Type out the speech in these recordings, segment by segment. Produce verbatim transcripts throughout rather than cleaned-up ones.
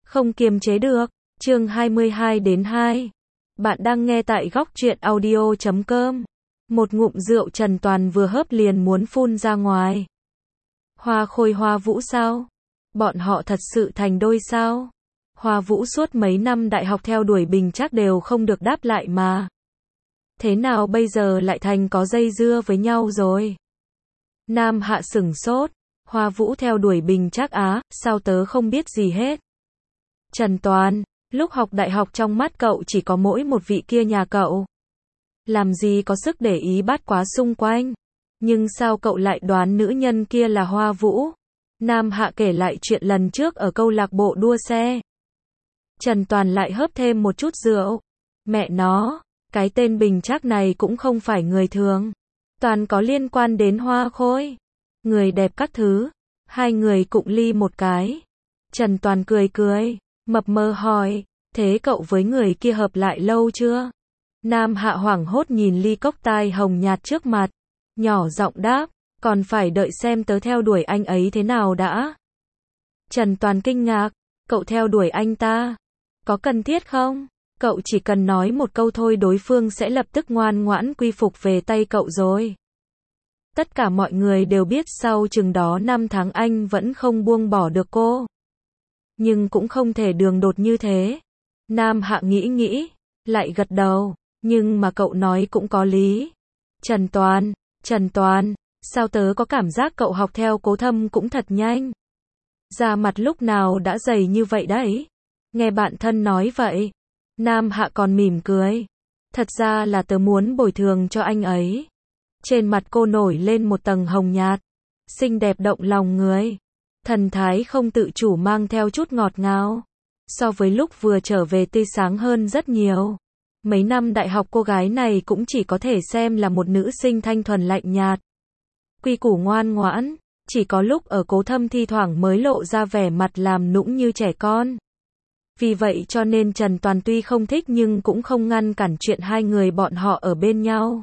Không kiềm chế được. Chương hai mươi hai đến hai. Bạn đang nghe tại góc truyện audio chấm com. Một ngụm rượu Trần Toàn vừa hớp liền muốn phun ra ngoài. Hoa Khôi Hoa Vũ sao? Bọn họ thật sự thành đôi sao? Hoa Vũ suốt mấy năm đại học theo đuổi Bình Trác đều không được đáp lại mà. Thế nào bây giờ lại thành có dây dưa với nhau rồi? Nam Hạ sửng sốt. Hoa Vũ theo đuổi Bình Trác á, sao tớ không biết gì hết? Trần Toàn, lúc học đại học trong mắt cậu chỉ có mỗi một vị kia nhà cậu. Làm gì có sức để ý bát quá xung quanh. Nhưng sao cậu lại đoán nữ nhân kia là Hoa Vũ? Nam Hạ kể lại chuyện lần trước ở câu lạc bộ đua xe. Trần Toàn lại hớp thêm một chút rượu. Mẹ nó, cái tên Bình Trác này cũng không phải người thường. Toàn có liên quan đến Hoa Khôi. Người đẹp các thứ. Hai người cụng ly một cái. Trần Toàn cười cười, mập mờ hỏi, thế cậu với người kia hợp lại lâu chưa? Nam Hạ hoảng hốt nhìn ly cốc tai hồng nhạt trước mặt. Nhỏ giọng đáp, còn phải đợi xem tớ theo đuổi anh ấy thế nào đã. Trần Toàn kinh ngạc, cậu theo đuổi anh ta? Có cần thiết không? Cậu chỉ cần nói một câu thôi đối phương sẽ lập tức ngoan ngoãn quy phục về tay cậu rồi. Tất cả mọi người đều biết sau chừng đó năm tháng anh vẫn không buông bỏ được cô. Nhưng cũng không thể đường đột như thế. Nam Hạ nghĩ nghĩ, lại gật đầu, nhưng mà cậu nói cũng có lý. Trần Toàn, Trần Toàn, sao tớ có cảm giác cậu học theo Cố Thâm cũng thật nhanh. Da mặt lúc nào đã dày như vậy đấy. Nghe bạn thân nói vậy. Nam Hạ còn mỉm cười. Thật ra là tớ muốn bồi thường cho anh ấy. Trên mặt cô nổi lên một tầng hồng nhạt. Xinh đẹp động lòng người. Thần thái không tự chủ mang theo chút ngọt ngào. So với lúc vừa trở về tươi sáng hơn rất nhiều. Mấy năm đại học cô gái này cũng chỉ có thể xem là một nữ sinh thanh thuần lạnh nhạt. Quy củ ngoan ngoãn. Chỉ có lúc ở Cố Thâm thi thoảng mới lộ ra vẻ mặt làm nũng như trẻ con. Vì vậy cho nên Trần Toàn tuy không thích nhưng cũng không ngăn cản chuyện hai người bọn họ ở bên nhau.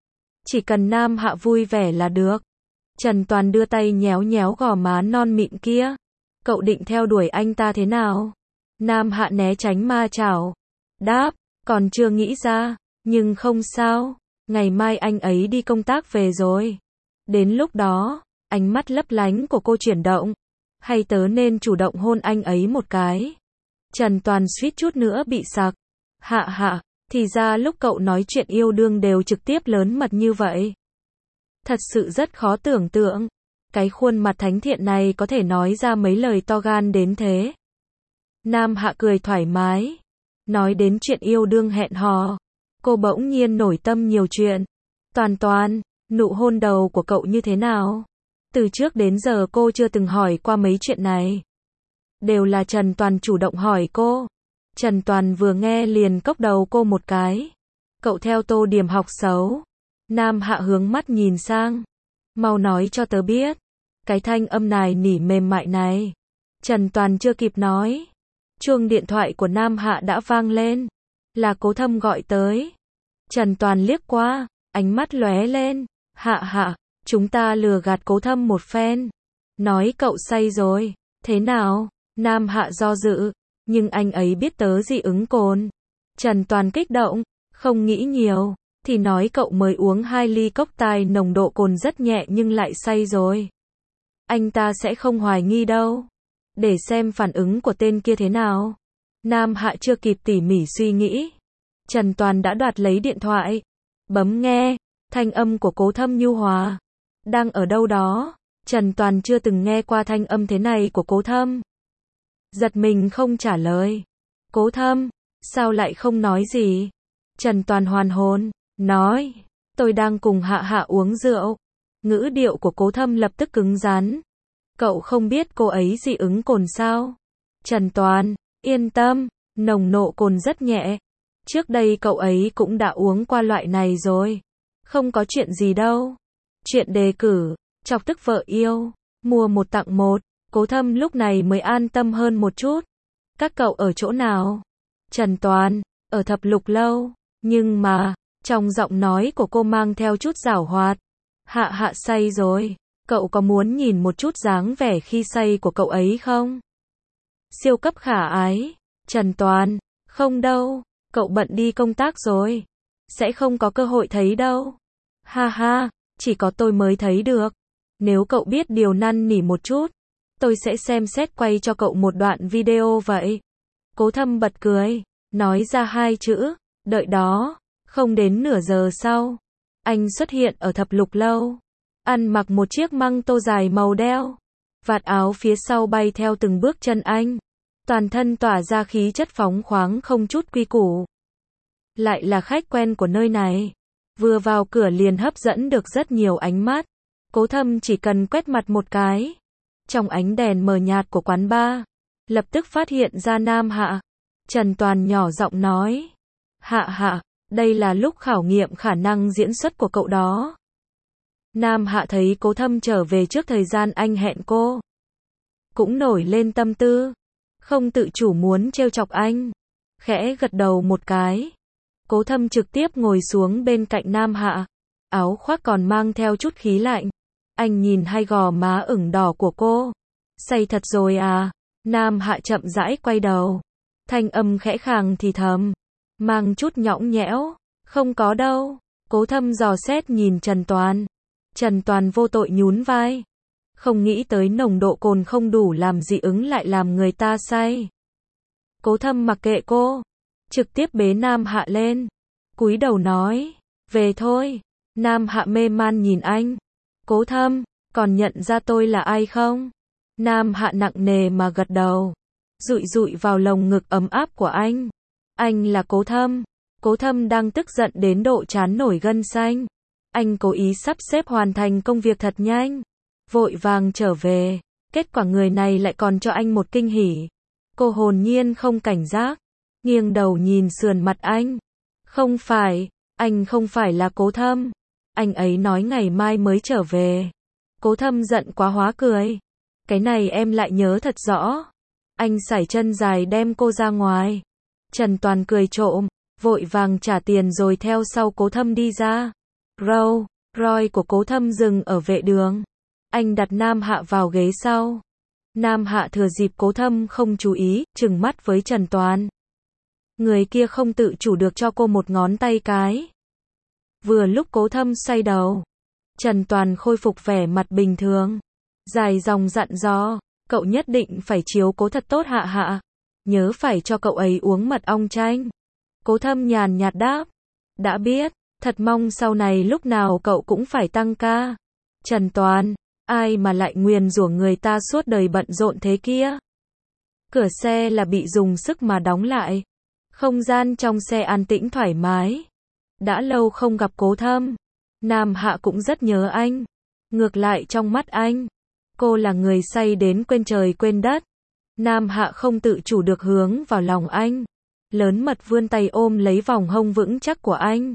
Chỉ cần Nam Hạ vui vẻ là được. Trần Toàn đưa tay nhéo nhéo gò má non mịn kia. Cậu định theo đuổi anh ta thế nào? Nam Hạ né tránh ma chảo. Đáp, còn chưa nghĩ ra, nhưng không sao. Ngày mai anh ấy đi công tác về rồi. Đến lúc đó, ánh mắt lấp lánh của cô chuyển động. Hay tớ nên chủ động hôn anh ấy một cái? Trần Toàn suýt chút nữa bị sặc. Hạ hạ, thì ra lúc cậu nói chuyện yêu đương đều trực tiếp lớn mật như vậy. Thật sự rất khó tưởng tượng. Cái khuôn mặt thánh thiện này có thể nói ra mấy lời to gan đến thế. Nam Hạ cười thoải mái. Nói đến chuyện yêu đương hẹn hò. Cô bỗng nhiên nổi tâm nhiều chuyện. Toàn Toàn, nụ hôn đầu của cậu như thế nào? Từ trước đến giờ cô chưa từng hỏi qua mấy chuyện này. Đều là Trần Toàn chủ động hỏi cô. Trần Toàn vừa nghe liền cốc đầu cô một cái. Cậu theo Tô Điểm học xấu. Nam Hạ hướng mắt nhìn sang. Mau nói cho tớ biết. Cái thanh âm này nỉ mềm mại này. Trần Toàn chưa kịp nói. Chuông điện thoại của Nam Hạ đã vang lên. Là Cố Thâm gọi tới. Trần Toàn liếc qua. Ánh mắt lóe lên. Hạ hạ, chúng ta lừa gạt Cố Thâm một phen. Nói cậu say rồi. Thế nào? Nam Hạ do dự. Nhưng anh ấy biết tớ dị ứng cồn. Trần Toàn kích động. Không nghĩ nhiều. Thì nói cậu mới uống hai ly cốc tai nồng độ cồn rất nhẹ nhưng lại say rồi. Anh ta sẽ không hoài nghi đâu. Để xem phản ứng của tên kia thế nào. Nam Hạ chưa kịp tỉ mỉ suy nghĩ. Trần Toàn đã đoạt lấy điện thoại. Bấm nghe. Thanh âm của Cố Thâm nhu hòa. Đang ở đâu đó. Trần Toàn chưa từng nghe qua thanh âm thế này của Cố Thâm. Giật mình không trả lời. Cố Thâm, sao lại không nói gì? Trần Toàn hoàn hồn. Nói, tôi đang cùng Hạ Hạ uống rượu. Ngữ điệu của Cố Thâm lập tức cứng rắn. Cậu không biết cô ấy dị ứng cồn sao? Trần Toàn, yên tâm, nồng độ cồn rất nhẹ. Trước đây cậu ấy cũng đã uống qua loại này rồi. Không có chuyện gì đâu. Chuyện đề cử, chọc tức vợ yêu, mua một tặng một. Cố Thâm lúc này mới an tâm hơn một chút. Các cậu ở chỗ nào? Trần Toàn, ở thập lục lâu. Nhưng mà, trong giọng nói của cô mang theo chút giảo hoạt. Hạ Hạ say rồi. Cậu có muốn nhìn một chút dáng vẻ khi say của cậu ấy không? Siêu cấp khả ái. Trần Toàn, không đâu, cậu bận đi công tác rồi. Sẽ không có cơ hội thấy đâu. Ha ha, chỉ có tôi mới thấy được. Nếu cậu biết điều năn nỉ một chút, tôi sẽ xem xét quay cho cậu một đoạn video vậy. Cố Thâm bật cười, nói ra hai chữ, đợi đó. Không đến nửa giờ sau, anh xuất hiện ở thập lục lâu. Ăn mặc một chiếc măng tô dài màu đeo. Vạt áo phía sau bay theo từng bước chân anh. Toàn thân tỏa ra khí chất phóng khoáng không chút quy củ. Lại là khách quen của nơi này. Vừa vào cửa liền hấp dẫn được rất nhiều ánh mắt. Cố Thâm chỉ cần quét mặt một cái. Trong ánh đèn mờ nhạt của quán bar, lập tức phát hiện ra Nam Hạ. Trần Toàn nhỏ giọng nói. Hạ Hạ, đây là lúc khảo nghiệm khả năng diễn xuất của cậu đó. Nam Hạ thấy Cố Thâm trở về trước thời gian anh hẹn cô. Cũng nổi lên tâm tư. Không tự chủ muốn trêu chọc anh. Khẽ gật đầu một cái. Cố Thâm trực tiếp ngồi xuống bên cạnh Nam Hạ. Áo khoác còn mang theo chút khí lạnh. Anh nhìn hai gò má ửng đỏ của cô. Say thật rồi à? Nam Hạ chậm rãi quay đầu. Thanh âm khẽ khàng thì thầm. Mang chút nhõng nhẽo. Không có đâu. Cố Thâm dò xét nhìn Trần Toàn. Trần Toàn vô tội nhún vai. Không nghĩ tới nồng độ cồn không đủ làm dị ứng lại làm người ta say. Cố Thâm mặc kệ cô. Trực tiếp bế Nam Hạ lên. Cúi đầu nói. Về thôi. Nam Hạ mê man nhìn anh. Cố Thâm, còn nhận ra tôi là ai không? Nam Hạ nặng nề mà gật đầu. Dụi dụi vào lồng ngực ấm áp của anh. Anh là Cố Thâm. Cố Thâm đang tức giận đến độ trán nổi gân xanh. Anh cố ý sắp xếp hoàn thành công việc thật nhanh. Vội vàng trở về. Kết quả người này lại còn cho anh một kinh hỉ. Cô hồn nhiên không cảnh giác. Nghiêng đầu nhìn sườn mặt anh. Không phải, anh không phải là Cố Thâm. Anh ấy nói ngày mai mới trở về. Cố Thâm giận quá hóa cười. Cái này em lại nhớ thật rõ. Anh sải chân dài đem cô ra ngoài. Trần Toàn cười trộm, vội vàng trả tiền rồi theo sau Cố Thâm đi ra. Row, Roy của Cố Thâm dừng ở vệ đường. Anh đặt Nam Hạ vào ghế sau. Nam Hạ thừa dịp Cố Thâm không chú ý, trừng mắt với Trần Toàn. Người kia không tự chủ được cho cô một ngón tay cái. Vừa lúc Cố Thâm xoay đầu, Trần Toàn khôi phục vẻ mặt bình thường. Dài dòng dặn dò, cậu nhất định phải chiếu cố thật tốt Hạ Hạ. Nhớ phải cho cậu ấy uống mật ong chanh. Cố Thâm nhàn nhạt đáp. Đã biết, thật mong sau này lúc nào cậu cũng phải tăng ca. Trần Toàn, ai mà lại nguyền rủa người ta suốt đời bận rộn thế kia. Cửa xe là bị dùng sức mà đóng lại. Không gian trong xe an tĩnh thoải mái. Đã lâu không gặp Cố Thâm. Nam Hạ cũng rất nhớ anh. Ngược lại trong mắt anh, cô là người say đến quên trời quên đất. Nam Hạ không tự chủ được hướng vào lòng anh. Lớn mật vươn tay ôm lấy vòng hông vững chắc của anh.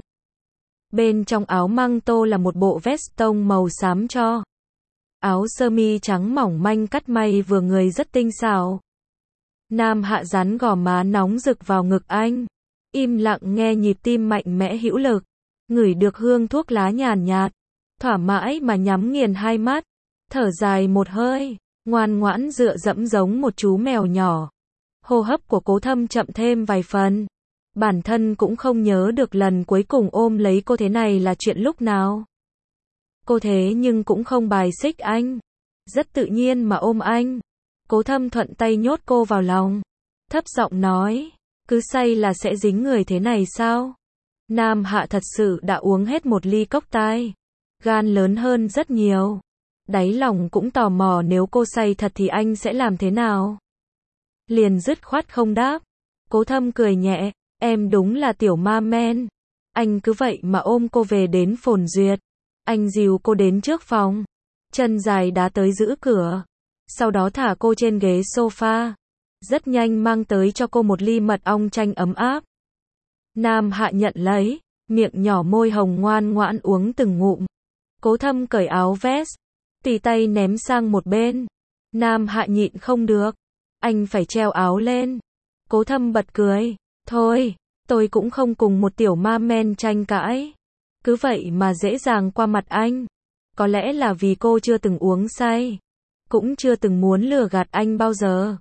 Bên trong áo măng tô là một bộ vest tông màu xám cho. Áo sơ mi trắng mỏng manh cắt may vừa người rất tinh xảo. Nam Hạ dán gò má nóng rực vào ngực anh. Im lặng nghe nhịp tim mạnh mẽ hữu lực. Ngửi được hương thuốc lá nhàn nhạt. Thỏa mãi mà nhắm nghiền hai mắt. Thở dài một hơi. Ngoan ngoãn dựa dẫm giống một chú mèo nhỏ. Hô hấp của Cố Thâm chậm thêm vài phần. Bản thân cũng không nhớ được lần cuối cùng ôm lấy cô thế này là chuyện lúc nào. Cô thế nhưng cũng không bài xích anh. Rất tự nhiên mà ôm anh. Cố Thâm thuận tay nhốt cô vào lòng. Thấp giọng nói. Cứ say là sẽ dính người thế này sao? Nam Hạ thật sự đã uống hết một ly cốc tai. Gan lớn hơn rất nhiều. Đáy lòng cũng tò mò nếu cô say thật thì anh sẽ làm thế nào. Liền dứt khoát không đáp. Cố Thâm cười nhẹ. Em đúng là tiểu ma men. Anh cứ vậy mà ôm cô về đến Phồn Duyệt. Anh dìu cô đến trước phòng. Chân dài đá tới giữ cửa. Sau đó thả cô trên ghế sofa. Rất nhanh mang tới cho cô một ly mật ong chanh ấm áp. Nam Hạ nhận lấy. Miệng nhỏ môi hồng ngoan ngoãn uống từng ngụm. Cố Thâm cởi áo vest. Tùy tay ném sang một bên. Nam Hạ nhịn không được. Anh phải treo áo lên. Cố Thâm bật cười. Thôi, tôi cũng không cùng một tiểu ma men tranh cãi. Cứ vậy mà dễ dàng qua mặt anh. Có lẽ là vì cô chưa từng uống say. Cũng chưa từng muốn lừa gạt anh bao giờ.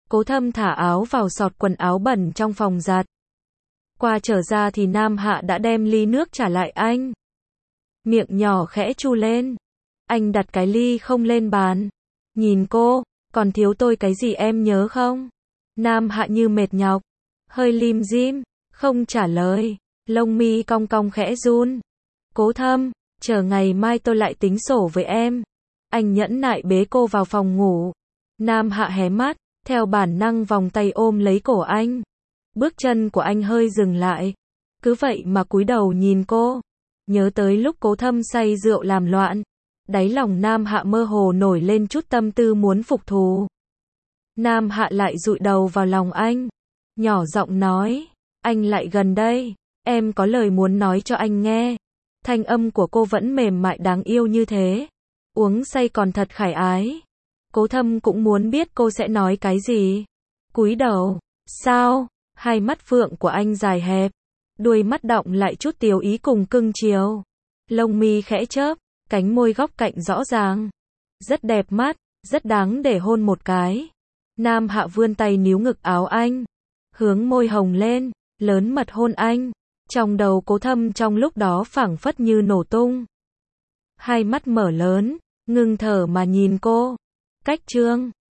Cố Thâm thả áo vào xọt quần áo bẩn trong phòng giặt. Qua trở ra thì Nam Hạ đã đem ly nước trả lại anh. Miệng nhỏ khẽ chu lên. Anh đặt cái ly không lên bàn. Nhìn cô, còn thiếu tôi cái gì em nhớ không? Nam Hạ như mệt nhọc. Hơi lim dim, không trả lời. Lông mi cong cong khẽ run. Cố Thâm, chờ ngày mai tôi lại tính sổ với em. Anh nhẫn nại bế cô vào phòng ngủ. Nam Hạ hé mắt, theo bản năng vòng tay ôm lấy cổ anh. Bước chân của anh hơi dừng lại. Cứ vậy mà cúi đầu nhìn cô. Nhớ tới lúc Cố Thâm say rượu làm loạn. Đáy lòng Nam Hạ mơ hồ nổi lên chút tâm tư muốn phục thù. Nam Hạ lại dụi đầu vào lòng anh. Nhỏ giọng nói, anh lại gần đây. Em có lời muốn nói cho anh nghe. Thanh âm của cô vẫn mềm mại đáng yêu như thế. Uống say còn thật khải ái. Cố Thâm cũng muốn biết cô sẽ nói cái gì. Cúi đầu. Sao? Hai mắt phượng của anh dài hẹp. Đuôi mắt đọng lại chút tiếu ý cùng cưng chiều. Lông mi khẽ chớp. Cánh môi góc cạnh rõ ràng. Rất đẹp mắt. Rất đáng để hôn một cái. Nam Hạ vươn tay níu ngực áo anh. Hướng môi hồng lên. Lớn mật hôn anh. Trong đầu Cố Thâm trong lúc đó phảng phất như nổ tung. Hai mắt mở lớn. Ngưng thở mà nhìn cô. Cách chương